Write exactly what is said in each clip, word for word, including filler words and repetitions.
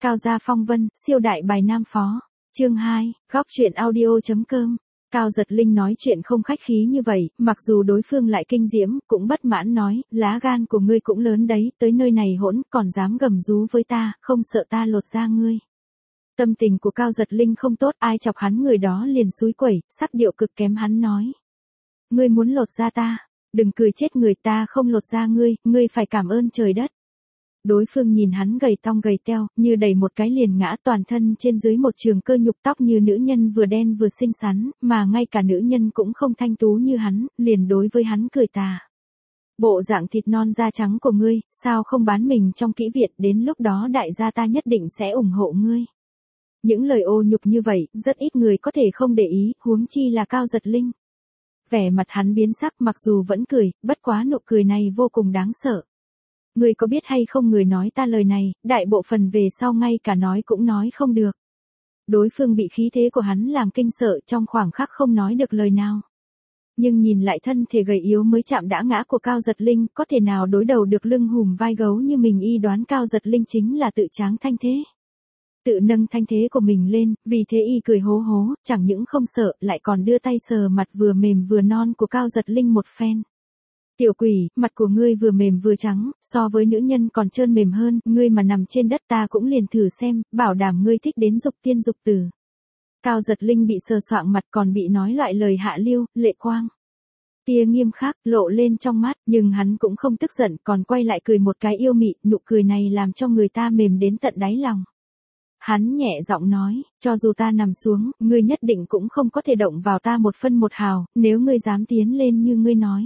Cao gia phong vân, siêu đại bài nam phó. Chương hai, góc truyện audio.com. Cao Giật Linh nói chuyện không khách khí như vậy, mặc dù đối phương lại kinh diễm, cũng bất mãn nói, lá gan của ngươi cũng lớn đấy, tới nơi này hỗn, còn dám gầm rú với ta, không sợ ta lột da ngươi. Tâm tình của Cao Giật Linh không tốt, ai chọc hắn người đó liền xúi quẩy, sắc điệu cực kém hắn nói. Ngươi muốn lột da ta, đừng cười chết người, ta không lột da ngươi, ngươi phải cảm ơn trời đất. Đối phương nhìn hắn gầy tong gầy teo, như đầy một cái liền ngã, toàn thân trên dưới một trường cơ nhục, tóc như nữ nhân vừa đen vừa xinh xắn, mà ngay cả nữ nhân cũng không thanh tú như hắn, liền đối với hắn cười tà. Bộ dạng thịt non da trắng của ngươi, sao không bán mình trong kỹ viện, đến lúc đó đại gia ta nhất định sẽ ủng hộ ngươi. Những lời ô nhục như vậy, rất ít người có thể không để ý, huống chi là Cao Giật Linh. Vẻ mặt hắn biến sắc, mặc dù vẫn cười, bất quá nụ cười này vô cùng đáng sợ. Ngươi có biết hay không, người nói ta lời này, đại bộ phần về sau ngay cả nói cũng nói không được. Đối phương bị khí thế của hắn làm kinh sợ, trong khoảng khắc không nói được lời nào. Nhưng nhìn lại thân thể gầy yếu mới chạm đã ngã của Cao Giật Linh, có thể nào đối đầu được lưng hùm vai gấu như mình, y đoán Cao Giật Linh chính là tự tráng thanh thế. Tự nâng thanh thế của mình lên, vì thế y cười hố hố, chẳng những không sợ, lại còn đưa tay sờ mặt vừa mềm vừa non của Cao Giật Linh một phen. Tiểu quỷ, mặt của ngươi vừa mềm vừa trắng, so với nữ nhân còn trơn mềm hơn, ngươi mà nằm trên đất ta cũng liền thử xem, bảo đảm ngươi thích đến dục tiên dục tử. Cao Giật Linh bị sờ soạng mặt, còn bị nói loại lời hạ lưu, lệ quang. Tia nghiêm khắc lộ lên trong mắt, nhưng hắn cũng không tức giận, còn quay lại cười một cái yêu mị, nụ cười này làm cho người ta mềm đến tận đáy lòng. Hắn nhẹ giọng nói, cho dù ta nằm xuống, ngươi nhất định cũng không có thể động vào ta một phân một hào, nếu ngươi dám tiến lên như ngươi nói.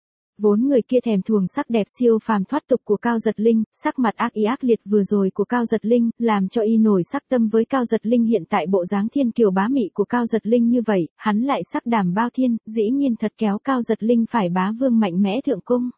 Vốn người kia thèm thuồng sắc đẹp siêu phàm thoát tục của Cao Giật Linh, sắc mặt ác ý ác liệt vừa rồi của Cao Giật Linh, làm cho y nổi sắc tâm với Cao Giật Linh hiện tại bộ dáng thiên kiều bá mị của Cao Giật Linh như vậy, hắn lại sắc đảm bao thiên, dĩ nhiên thật kéo Cao Giật Linh phải bá vương mạnh mẽ thượng cung.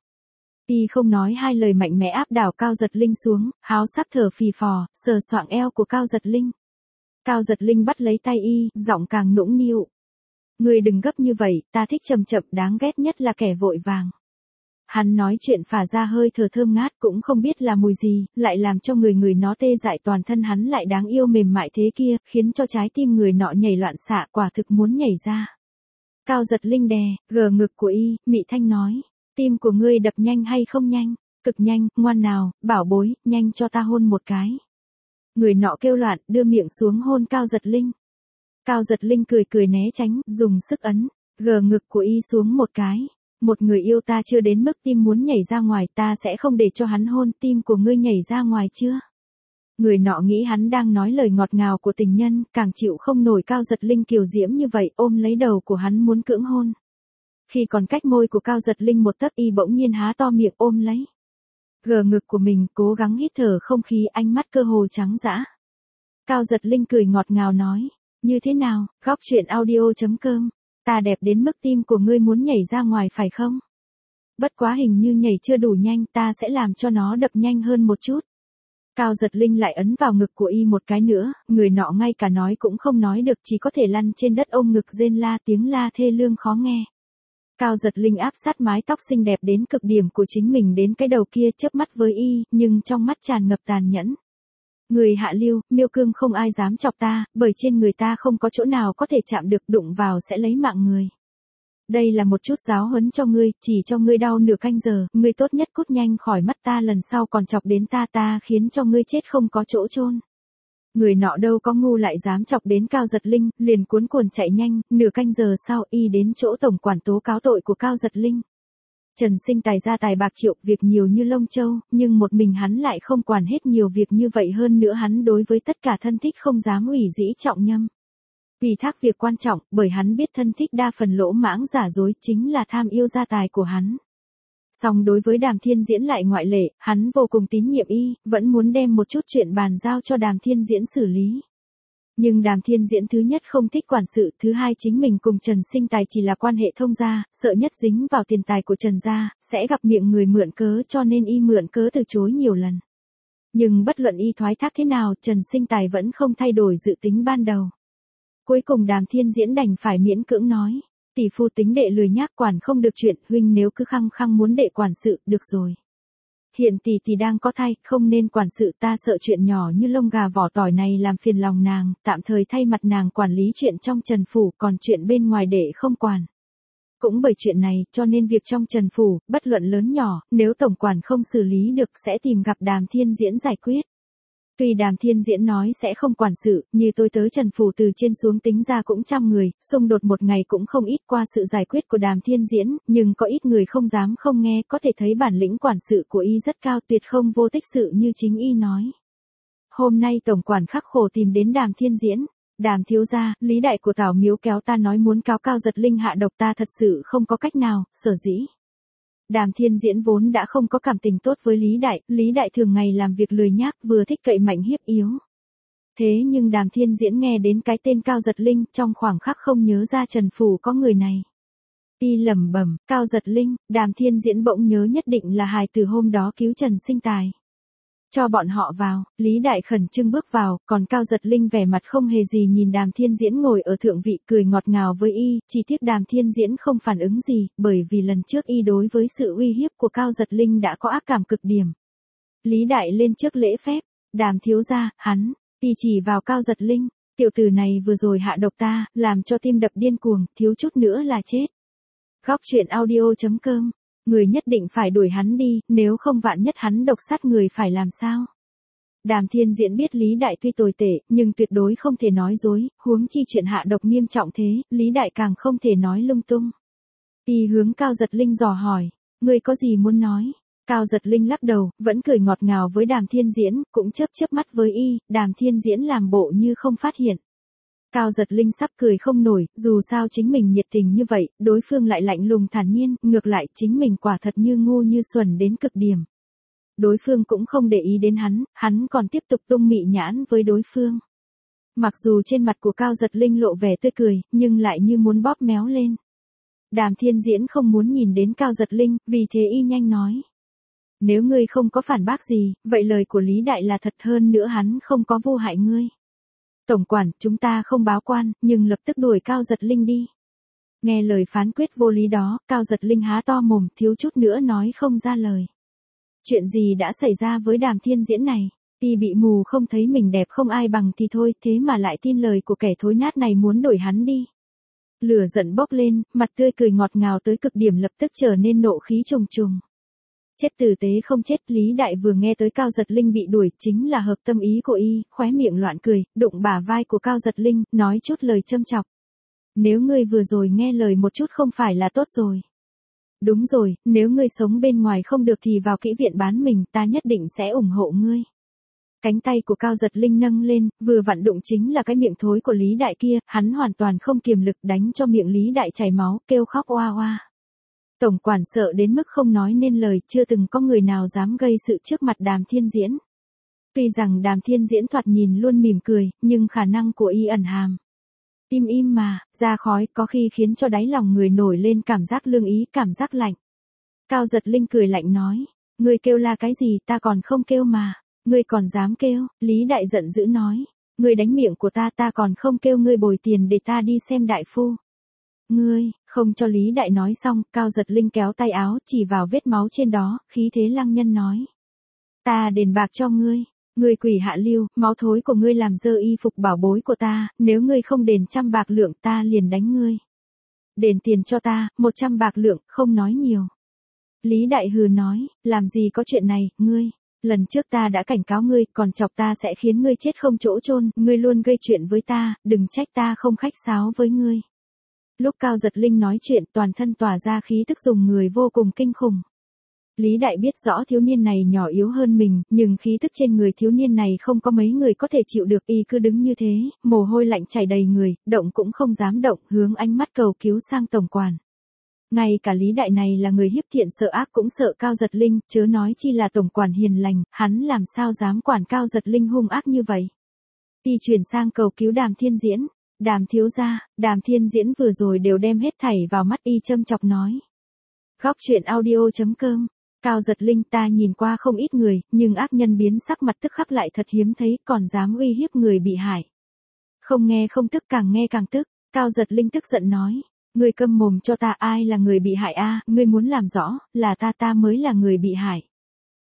Y không nói hai lời mạnh mẽ áp đảo Cao Giật Linh xuống, háo sắc thở phì phò, sờ soạng eo của Cao Giật Linh. Cao Giật Linh bắt lấy tay y, giọng càng nũng nịu. Ngươi đừng gấp như vậy, ta thích chậm chậm, đáng ghét nhất là kẻ vội vàng. Hắn nói chuyện phả ra hơi thở thơm ngát, cũng không biết là mùi gì, lại làm cho người người nó tê dại, toàn thân hắn lại đáng yêu mềm mại thế kia, khiến cho trái tim người nọ nhảy loạn xạ, quả thực muốn nhảy ra. Cao Giật Linh đè, gờ ngực của y, mị thanh nói, tim của ngươi đập nhanh hay không nhanh? Cực nhanh, ngoan nào, bảo bối, nhanh cho ta hôn một cái. Người nọ kêu loạn, đưa miệng xuống hôn Cao Giật Linh. Cao Giật Linh cười cười né tránh, dùng sức ấn, gờ ngực của y xuống một cái. Một người yêu ta chưa đến mức tim muốn nhảy ra ngoài, ta sẽ không để cho hắn hôn, tim của ngươi nhảy ra ngoài chưa? Người nọ nghĩ hắn đang nói lời ngọt ngào của tình nhân, càng chịu không nổi Cao Giật Linh kiều diễm như vậy, ôm lấy đầu của hắn muốn cưỡng hôn. Khi còn cách môi của Cao Giật Linh một tấc, y bỗng nhiên há to miệng ôm lấy gờ ngực của mình, cố gắng hít thở không khí, ánh mắt cơ hồ trắng dã. Cao Giật Linh cười ngọt ngào nói, như thế nào, góc truyện audio.com. Ta đẹp đến mức tim của ngươi muốn nhảy ra ngoài phải không? Bất quá hình như nhảy chưa đủ nhanh, ta sẽ làm cho nó đập nhanh hơn một chút. Cao Giật Linh lại ấn vào ngực của y một cái nữa, người nọ ngay cả nói cũng không nói được, chỉ có thể lăn trên đất ôm ngực rên la, tiếng la thê lương khó nghe. Cao Giật Linh áp sát mái tóc xinh đẹp đến cực điểm của chính mình đến cái đầu kia, chớp mắt với y, nhưng trong mắt tràn ngập tàn nhẫn. Người hạ lưu, miêu cương không ai dám chọc ta, bởi trên người ta không có chỗ nào có thể chạm được, đụng vào sẽ lấy mạng người. Đây là một chút giáo huấn cho ngươi, chỉ cho ngươi đau nửa canh giờ, ngươi tốt nhất cút nhanh khỏi mắt ta, lần sau còn chọc đến ta ta khiến cho ngươi chết không có chỗ chôn. Người nọ đâu có ngu lại dám chọc đến Cao Giật Linh, liền cuốn cuồng chạy nhanh, nửa canh giờ sau y đến chỗ tổng quản tố cáo tội của Cao Giật Linh. Trần Sinh Tài gia tài bạc triệu, việc nhiều như lông châu, nhưng một mình hắn lại không quản hết nhiều việc như vậy, hơn nữa hắn đối với tất cả thân thích không dám ủy dĩ trọng nhâm. Vì thác việc quan trọng, bởi hắn biết thân thích đa phần lỗ mãng giả dối, chính là tham yêu gia tài của hắn. Song đối với Đàm Thiên Diễn lại ngoại lệ, hắn vô cùng tín nhiệm y, vẫn muốn đem một chút chuyện bàn giao cho Đàm Thiên Diễn xử lý. Nhưng Đàm Thiên Diễn thứ nhất không thích quản sự, thứ hai chính mình cùng Trần Sinh Tài chỉ là quan hệ thông gia, sợ nhất dính vào tiền tài của Trần gia, sẽ gặp miệng người mượn cớ, cho nên y mượn cớ từ chối nhiều lần. Nhưng bất luận y thoái thác thế nào, Trần Sinh Tài vẫn không thay đổi dự tính ban đầu. Cuối cùng Đàm Thiên Diễn đành phải miễn cưỡng nói, tỷ phu tính đệ lười nhác quản không được chuyện, huynh nếu cứ khăng khăng muốn đệ quản sự, được rồi. Hiện tỷ tỷ đang có thai, không nên quản sự, ta sợ chuyện nhỏ như lông gà vỏ tỏi này làm phiền lòng nàng, tạm thời thay mặt nàng quản lý chuyện trong Trần Phủ, còn chuyện bên ngoài để không quản. Cũng bởi chuyện này, cho nên việc trong Trần Phủ, bất luận lớn nhỏ, nếu tổng quản không xử lý được sẽ tìm gặp Đàm Thiên Diễn giải quyết. Tuy Đàm Thiên Diễn nói sẽ không quản sự, như tôi tớ Trần Phủ từ trên xuống tính ra cũng trăm người, xung đột một ngày cũng không ít qua sự giải quyết của Đàm Thiên Diễn, nhưng có ít người không dám không nghe, có thể thấy bản lĩnh quản sự của y rất cao, tuyệt không vô tích sự như chính y nói. Hôm nay tổng quản khắc khổ tìm đến Đàm Thiên Diễn. Đàm thiếu gia, Lý Đại của Tảo Miếu kéo ta nói muốn cáo Cao Giật Linh hạ độc, ta thật sự không có cách nào, sở dĩ. Đàm Thiên Diễn vốn đã không có cảm tình tốt với Lý Đại, Lý Đại thường ngày làm việc lười nhác, vừa thích cậy mạnh hiếp yếu. Thế nhưng Đàm Thiên Diễn nghe đến cái tên Cao Giật Linh, trong khoảng khắc không nhớ ra Trần Phủ có người này. Y lẩm bẩm, Cao Giật Linh, Đàm Thiên Diễn bỗng nhớ nhất định là hài tử hôm đó cứu Trần Sinh Tài. Cho bọn họ vào, Lý Đại khẩn trương bước vào, còn Cao Giật Linh vẻ mặt không hề gì nhìn Đàm Thiên Diễn ngồi ở thượng vị cười ngọt ngào với y, chỉ tiếc Đàm Thiên Diễn không phản ứng gì, bởi vì lần trước y đối với sự uy hiếp của Cao Giật Linh đã có ác cảm cực điểm. Lý Đại lên trước lễ phép, Đàm thiếu gia, hắn, y chỉ vào Cao Giật Linh, tiểu tử này vừa rồi hạ độc ta, làm cho tim đập điên cuồng, thiếu chút nữa là chết. Góc truyện audio chấm com. Người nhất định phải đuổi hắn đi, nếu không vạn nhất hắn độc sát người phải làm sao? Đàm Thiên Diễn biết Lý Đại tuy tồi tệ, nhưng tuyệt đối không thể nói dối, huống chi chuyện hạ độc nghiêm trọng thế, Lý Đại càng không thể nói lung tung. Y hướng Cao Giật Linh dò hỏi, ngươi có gì muốn nói? Cao Giật Linh lắc đầu, vẫn cười ngọt ngào với Đàm Thiên Diễn, cũng chớp chớp mắt với y, Đàm Thiên Diễn làm bộ như không phát hiện. Cao Giật Linh sắp cười không nổi, dù sao chính mình nhiệt tình như vậy, đối phương lại lạnh lùng thản nhiên, ngược lại chính mình quả thật như ngu như xuẩn đến cực điểm. Đối phương cũng không để ý đến hắn, hắn còn tiếp tục tung mị nhãn với đối phương. Mặc dù trên mặt của Cao Giật Linh lộ vẻ tươi cười, nhưng lại như muốn bóp méo lên. Đàm Thiên Diễn không muốn nhìn đến Cao Giật Linh, vì thế y nhanh nói. Nếu ngươi không có phản bác gì, vậy lời của Lý Đại là thật, hơn nữa hắn không có vô hại ngươi. Tổng quản, chúng ta không báo quan, nhưng lập tức đuổi Cao Giật Linh đi. Nghe lời phán quyết vô lý đó, Cao Giật Linh há to mồm, thiếu chút nữa nói không ra lời. Chuyện gì đã xảy ra với Đàm Thiên Diễn này? Y bị mù không thấy mình đẹp không ai bằng thì thôi, thế mà lại tin lời của kẻ thối nát này muốn đuổi hắn đi. Lửa giận bốc lên, mặt tươi cười ngọt ngào tới cực điểm lập tức trở nên nộ khí trùng trùng. Chết tử tế không chết, Lý Đại vừa nghe tới Cao Giật Linh bị đuổi, chính là hợp tâm ý của y, khóe miệng loạn cười, đụng bả vai của Cao Giật Linh, nói chút lời châm chọc. Nếu ngươi vừa rồi nghe lời một chút không phải là tốt rồi. Đúng rồi, nếu ngươi sống bên ngoài không được thì vào kỹ viện bán mình, ta nhất định sẽ ủng hộ ngươi. Cánh tay của Cao Giật Linh nâng lên, vừa vặn đụng chính là cái miệng thối của Lý Đại kia, hắn hoàn toàn không kiềm lực đánh cho miệng Lý Đại chảy máu, kêu khóc oa oa. Tổng quản sợ đến mức không nói nên lời, chưa từng có người nào dám gây sự trước mặt Đàm Thiên Diễn. Tuy rằng Đàm Thiên Diễn thoạt nhìn luôn mỉm cười, nhưng khả năng của y ẩn hàm. Im im mà, ra khói có khi khiến cho đáy lòng người nổi lên cảm giác lương ý, cảm giác lạnh. Cao Giật Linh cười lạnh nói, ngươi kêu la cái gì, ta còn không kêu mà, ngươi còn dám kêu, Lý Đại giận dữ nói, ngươi đánh miệng của ta, ta còn không kêu ngươi bồi tiền để ta đi xem đại phu. Ngươi, không cho Lý Đại nói xong, Cao Giật Linh kéo tay áo chỉ vào vết máu trên đó, khí thế lăng nhân nói. Ta đền bạc cho ngươi, ngươi quỷ hạ lưu, máu thối của ngươi làm dơ y phục bảo bối của ta, nếu ngươi không đền trăm bạc lượng ta liền đánh ngươi. Đền tiền cho ta, một trăm bạc lượng, không nói nhiều. Lý Đại hừ nói, làm gì có chuyện này, ngươi. Lần trước ta đã cảnh cáo ngươi, còn chọc ta sẽ khiến ngươi chết không chỗ chôn, ngươi luôn gây chuyện với ta, đừng trách ta không khách sáo với ngươi. Lúc Cao Giật Linh nói chuyện, toàn thân tỏa ra khí tức dùng người vô cùng kinh khủng. Lý Đại biết rõ thiếu niên này nhỏ yếu hơn mình, nhưng khí tức trên người thiếu niên này không có mấy người có thể chịu được, y cứ đứng như thế, mồ hôi lạnh chảy đầy người, động cũng không dám động, hướng ánh mắt cầu cứu sang tổng quản. Ngay cả Lý Đại này là người hiếp thiện sợ ác cũng sợ Cao Giật Linh, chớ nói chi là tổng quản hiền lành, hắn làm sao dám quản Cao Giật Linh hung ác như vậy. Y chuyển sang cầu cứu Đàm Thiên Diễn. Đàm thiếu gia, Đàm Thiên Diễn vừa rồi đều đem hết thảy vào mắt, y châm chọc nói. Góc truyện audio chấm com. Cao Giật Linh, ta nhìn qua không ít người, nhưng ác nhân biến sắc mặt tức khắc lại thật hiếm thấy, còn dám uy hiếp người bị hại. Không nghe không tức, càng nghe càng tức. Cao Giật Linh tức giận nói. Ngươi câm mồm cho ta, ai là người bị hại a? Ngươi muốn làm rõ, là ta ta mới là người bị hại.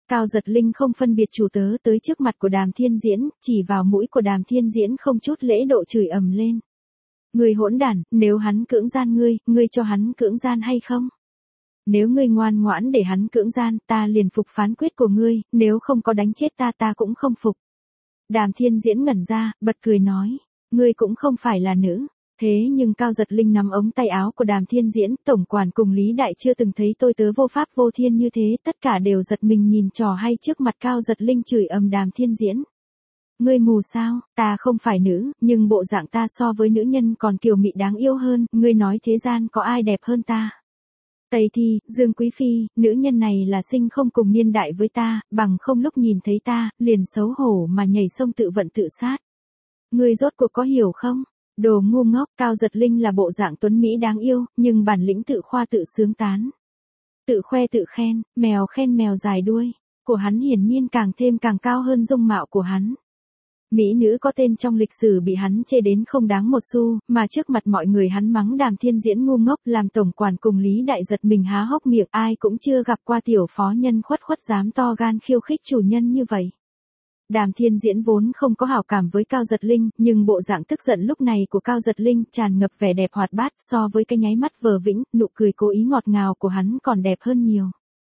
Cao Giật Linh không phân biệt chủ tớ tới trước mặt của Đàm Thiên Diễn, chỉ vào mũi của Đàm Thiên Diễn không chút lễ độ chửi ầm lên. Ngươi hỗn đản, nếu hắn cưỡng gian ngươi, ngươi cho hắn cưỡng gian hay không? Nếu ngươi ngoan ngoãn để hắn cưỡng gian, ta liền phục phán quyết của ngươi, nếu không có đánh chết ta ta cũng không phục. Đàm Thiên Diễn ngẩn ra, bật cười nói, ngươi cũng không phải là nữ. Thế nhưng Cao Giật Linh nắm ống tay áo của Đàm Thiên Diễn, tổng quản cùng Lý Đại chưa từng thấy tôi tớ vô pháp vô thiên như thế, tất cả đều giật mình nhìn trò hay trước mặt Cao Giật Linh chửi ầm Đàm Thiên Diễn. Ngươi mù sao, ta không phải nữ, nhưng bộ dạng ta so với nữ nhân còn kiều mị đáng yêu hơn, ngươi nói thế gian có ai đẹp hơn ta. Tây Thi, Dương Quý Phi, nữ nhân này là sinh không cùng niên đại với ta, bằng không lúc nhìn thấy ta, liền xấu hổ mà nhảy sông tự vận tự sát. Ngươi rốt cuộc có hiểu không? Đồ ngu ngốc, Cao Giật Linh là bộ dạng tuấn Mỹ đáng yêu, nhưng bản lĩnh tự khoa tự sướng tán. Tự khoe tự khen, mèo khen mèo dài đuôi, của hắn hiển nhiên càng thêm càng cao hơn dung mạo của hắn. Mỹ nữ có tên trong lịch sử bị hắn chê đến không đáng một xu, mà trước mặt mọi người hắn mắng Đàm Thiên Diễn ngu ngốc làm tổng quản cùng Lý Đại giật mình há hốc miệng, ai cũng chưa gặp qua tiểu phó nhân khuất khuất dám to gan khiêu khích chủ nhân như vậy. Đàm Thiên Diễn vốn không có hảo cảm với Cao Giật Linh, nhưng bộ dạng tức giận lúc này của Cao Giật Linh tràn ngập vẻ đẹp hoạt bát, so với cái nháy mắt vờ vĩnh, nụ cười cố ý ngọt ngào của hắn còn đẹp hơn nhiều.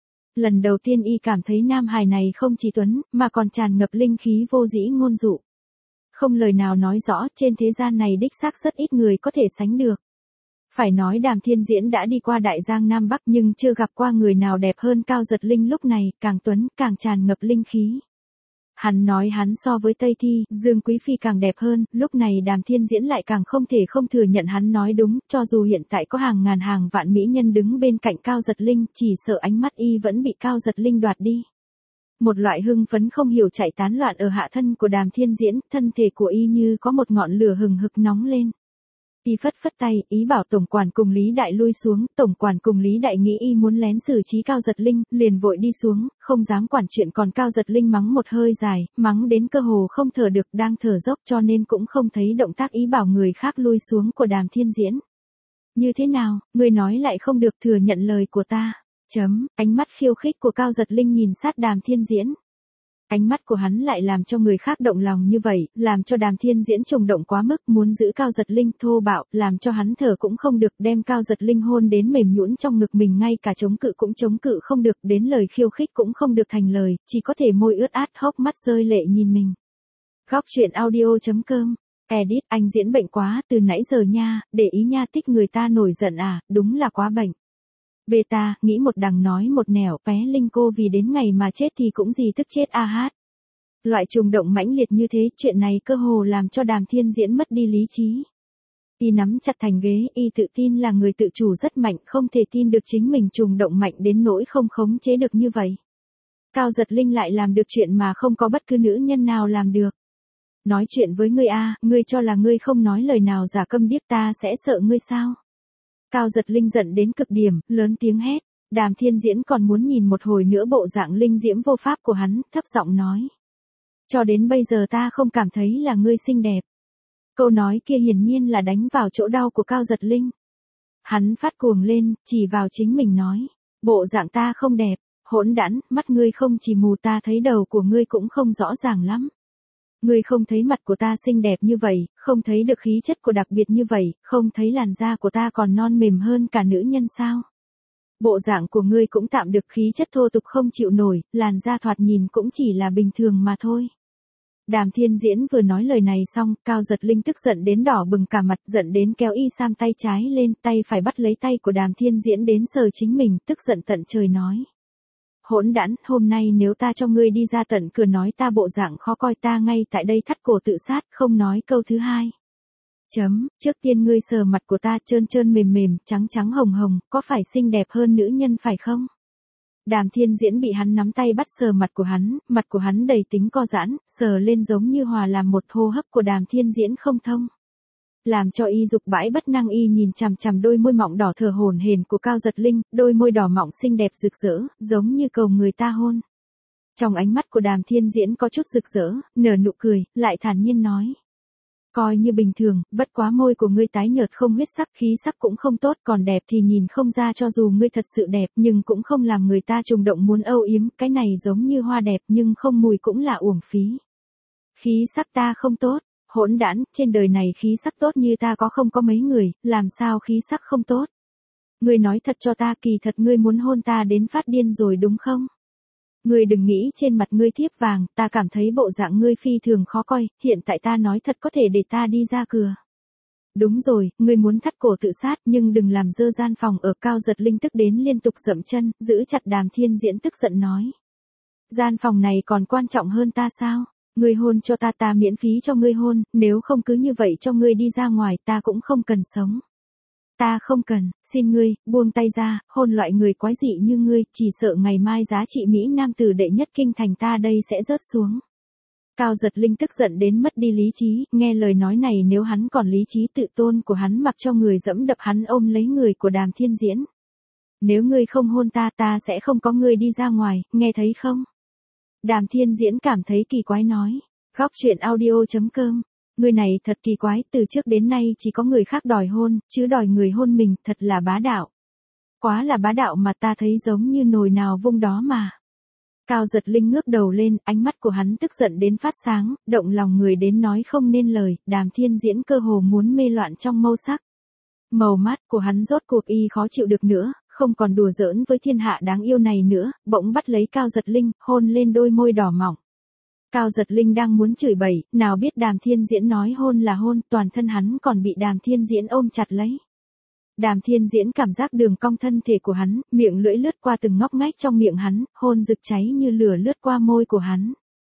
Lần đầu tiên y cảm thấy nam hài này không chỉ tuấn, mà còn tràn ngập linh khí vô dĩ ngôn dụ. Không lời nào nói rõ, trên thế gian này đích xác rất ít người có thể sánh được. Phải nói Đàm Thiên Diễn đã đi qua Đại Giang Nam Bắc nhưng chưa gặp qua người nào đẹp hơn Cao Giật Linh lúc này, càng tuấn, càng tràn ngập linh khí. Hắn nói hắn so với Tây Thi, Dương Quý Phi càng đẹp hơn, lúc này Đàm Thiên Diễn lại càng không thể không thừa nhận hắn nói đúng, cho dù hiện tại có hàng ngàn hàng vạn mỹ nhân đứng bên cạnh Cao Giật Linh, chỉ sợ ánh mắt y vẫn bị Cao Giật Linh đoạt đi. Một loại hưng phấn không hiểu chạy tán loạn ở hạ thân của Đàm Thiên Diễn, thân thể của y như có một ngọn lửa hừng hực nóng lên. Y phất phất tay, ý bảo tổng quản cùng Lý Đại lui xuống, tổng quản cùng Lý Đại nghĩ y muốn lén xử trí Cao Giật Linh, liền vội đi xuống, không dám quản chuyện còn Cao Giật Linh mắng một hơi dài, mắng đến cơ hồ không thở được đang thở dốc cho nên cũng không thấy động tác ý bảo người khác lui xuống của Đàm Thiên Diễn. Như thế nào, người nói lại không được thừa nhận lời của ta. Chấm, ánh mắt khiêu khích của Cao Giật Linh nhìn sát Đàm Thiên Diễn. Ánh mắt của hắn lại làm cho người khác động lòng như vậy, làm cho Đàm Thiên Diễn trùng động quá mức, muốn giữ Cao Giật Linh thô bạo, làm cho hắn thở cũng không được, đem Cao Giật Linh hôn đến mềm nhũn trong ngực mình, ngay cả chống cự cũng chống cự không được, đến lời khiêu khích cũng không được thành lời, chỉ có thể môi ướt át hốc mắt rơi lệ nhìn mình. Góc truyện audio chấm com. Edit, anh diễn bệnh quá, từ nãy giờ nha, để ý nha, tích người ta nổi giận à, đúng là quá bệnh. Beta, nghĩ một đằng nói một nẻo, pé Linh cô vì đến ngày mà chết thì cũng gì tức chết a hát. Loại trùng động mãnh liệt như thế, chuyện này cơ hồ làm cho Đàm Thiên Diễn mất đi lý trí. Y nắm chặt thành ghế, y tự tin là người tự chủ rất mạnh, không thể tin được chính mình trùng động mạnh đến nỗi không khống chế được như vậy. Cao Giật Linh lại làm được chuyện mà không có bất cứ nữ nhân nào làm được. Nói chuyện với ngươi a, ngươi cho là ngươi không nói lời nào giả câm điếc, ta sẽ sợ ngươi sao? Cao Giật Linh giận đến cực điểm, lớn tiếng hét. Đàm Thiên Diễn còn muốn nhìn một hồi nữa bộ dạng linh diễm vô pháp của hắn, thấp giọng nói. Cho đến bây giờ ta không cảm thấy là ngươi xinh đẹp. Câu nói kia hiển nhiên là đánh vào chỗ đau của Cao Giật Linh. Hắn phát cuồng lên, chỉ vào chính mình nói. Bộ dạng ta không đẹp, hỗn đản, mắt ngươi không chỉ mù, ta thấy đầu của ngươi cũng không rõ ràng lắm. Ngươi không thấy mặt của ta xinh đẹp như vậy, không thấy được khí chất của đặc biệt như vậy, không thấy làn da của ta còn non mềm hơn cả nữ nhân sao? Bộ dạng của ngươi cũng tạm được, khí chất thô tục không chịu nổi, làn da thoạt nhìn cũng chỉ là bình thường mà thôi. Đàm Thiên Diễn vừa nói lời này xong, Cao Giật Linh tức giận đến đỏ bừng cả mặt, giận đến kéo y sam tay trái lên, tay phải bắt lấy tay của Đàm Thiên Diễn đến sờ chính mình, tức giận tận trời nói. Hỗn đản, hôm nay nếu ta cho ngươi đi ra tận cửa nói ta bộ dạng khó coi, ta ngay tại đây thắt cổ tự sát, không nói câu thứ hai. Chấm, trước tiên ngươi sờ mặt của ta, trơn trơn mềm mềm, trắng trắng hồng hồng, có phải xinh đẹp hơn nữ nhân phải không? Đàm Thiên Diễn bị hắn nắm tay bắt sờ mặt của hắn, mặt của hắn đầy tính co giãn, sờ lên giống như hòa làm một, hô hấp của Đàm Thiên Diễn không thông. Làm cho y dục bãi bất năng, y nhìn chằm chằm đôi môi mọng đỏ thở hổn hển của Cao Giật Linh, đôi môi đỏ mọng xinh đẹp rực rỡ, giống như cầu người ta hôn. Trong ánh mắt của Đàm Thiên Diễn có chút rực rỡ, nở nụ cười, lại thản nhiên nói. Coi như bình thường, bất quá môi của ngươi tái nhợt không huyết sắc, khí sắc cũng không tốt, còn đẹp thì nhìn không ra, cho dù ngươi thật sự đẹp nhưng cũng không làm người ta trùng động muốn âu yếm, cái này giống như hoa đẹp nhưng không mùi cũng là uổng phí. Khí sắc ta không tốt, hỗn đản, trên đời này khí sắc tốt như ta có không có mấy người, làm sao khí sắc không tốt? Ngươi nói thật cho ta, kỳ thật ngươi muốn hôn ta đến phát điên rồi đúng không? Ngươi đừng nghĩ trên mặt ngươi thiếp vàng, ta cảm thấy bộ dạng ngươi phi thường khó coi, hiện tại ta nói thật có thể để ta đi ra cửa. Đúng rồi, ngươi muốn thắt cổ tự sát nhưng đừng làm dơ gian phòng ở. Cao Giật Linh tức đến liên tục dậm chân, giữ chặt Đàm Thiên Diễn tức giận nói. Gian phòng này còn quan trọng hơn ta sao? Ngươi hôn cho ta, ta miễn phí cho ngươi hôn, nếu không cứ như vậy cho ngươi đi ra ngoài ta cũng không cần sống. Ta không cần, xin ngươi, buông tay ra, hôn loại người quái dị như ngươi, chỉ sợ ngày mai giá trị Mỹ Nam tử đệ nhất kinh thành ta đây sẽ rớt xuống. Cao Giật Linh tức giận đến mất đi lý trí, nghe lời nói này nếu hắn còn lý trí tự tôn của hắn mặc cho người dẫm đập hắn ôm lấy người của Đàm Thiên Diễn. Nếu ngươi không hôn ta ta sẽ không có ngươi đi ra ngoài, nghe thấy không? Đàm Thiên Diễn cảm thấy kỳ quái nói. Góc truyện audio chấm com. Người này thật kỳ quái, từ trước đến nay chỉ có người khác đòi hôn, chứ đòi người hôn mình, thật là bá đạo. Quá là bá đạo mà ta thấy giống như nồi nào vung đó mà. Cao Giật Linh ngước đầu lên, ánh mắt của hắn tức giận đến phát sáng, động lòng người đến nói không nên lời, Đàm Thiên Diễn cơ hồ muốn mê loạn trong mâu sắc. Màu mắt của hắn rốt cuộc y khó chịu được nữa, không còn đùa giỡn với thiên hạ đáng yêu này nữa, bỗng bắt lấy Cao Giật Linh, hôn lên đôi môi đỏ mỏng. Cao Giật Linh đang muốn chửi bậy, nào biết Đàm Thiên Diễn nói hôn là hôn, toàn thân hắn còn bị Đàm Thiên Diễn ôm chặt lấy. Đàm Thiên Diễn cảm giác đường cong thân thể của hắn, miệng lưỡi lướt qua từng ngóc ngách trong miệng hắn, hôn rực cháy như lửa lướt qua môi của hắn.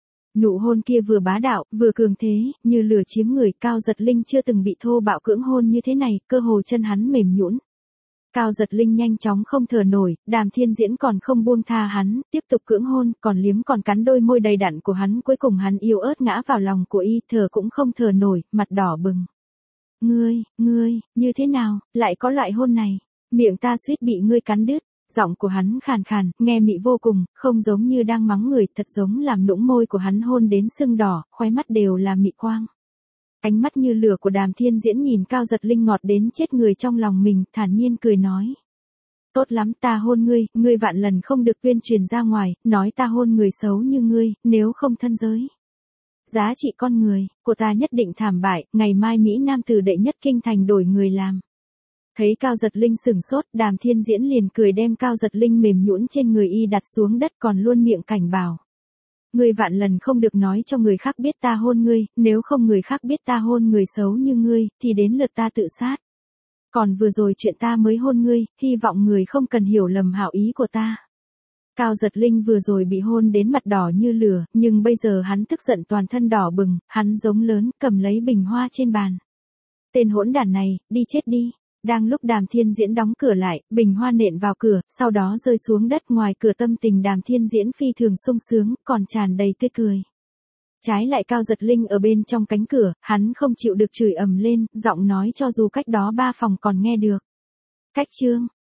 Nụ hôn kia vừa bá đạo, vừa cường thế, như lửa chiếm người. Cao Giật Linh chưa từng bị thô bạo cưỡng hôn như thế này, cơ hồ chân hắn mềm nhũn. Cao Giật Linh nhanh chóng không thở nổi, Đàm Thiên Diễn còn không buông tha hắn, tiếp tục cưỡng hôn, còn liếm còn cắn đôi môi đầy đặn của hắn, cuối cùng hắn yếu ớt ngã vào lòng của y, thở cũng không thở nổi, mặt đỏ bừng. Ngươi, ngươi, như thế nào, lại có loại hôn này, miệng ta suýt bị ngươi cắn đứt. Giọng của hắn khàn khàn, nghe mị vô cùng, không giống như đang mắng người, thật giống làm nũng môi của hắn hôn đến sưng đỏ, khóe mắt đều là mị quang. Ánh mắt như lửa của Đàm Thiên Diễn nhìn Cao Giật Linh ngọt đến chết người trong lòng mình, thản nhiên cười nói. Tốt lắm, ta hôn ngươi, ngươi vạn lần không được tuyên truyền ra ngoài, nói ta hôn người xấu như ngươi, nếu không thân giới. Giá trị con người, của ta nhất định thảm bại, ngày mai Mỹ Nam tử đệ nhất kinh thành đổi người làm. Thấy Cao Giật Linh sửng sốt, Đàm Thiên Diễn liền cười đem Cao Giật Linh mềm nhũn trên người y đặt xuống đất còn luôn miệng cảnh bảo. Ngươi vạn lần không được nói cho người khác biết ta hôn ngươi, nếu không người khác biết ta hôn người xấu như ngươi, thì đến lượt ta tự sát. Còn vừa rồi chuyện ta mới hôn ngươi, hy vọng người không cần hiểu lầm hảo ý của ta. Cao Giật Linh vừa rồi bị hôn đến mặt đỏ như lửa, nhưng bây giờ hắn tức giận toàn thân đỏ bừng, hắn giống lớn, cầm lấy bình hoa trên bàn. Tên hỗn đản này, đi chết đi. Đang lúc Đàm Thiên Diễn đóng cửa lại, bình hoa nện vào cửa, sau đó rơi xuống đất. Ngoài cửa tâm tình Đàm Thiên Diễn phi thường sung sướng, còn tràn đầy tươi cười. Trái lại Cao Giật Linh ở bên trong cánh cửa, hắn không chịu được chửi ầm lên, giọng nói cho dù cách đó ba phòng còn nghe được. Cách chương,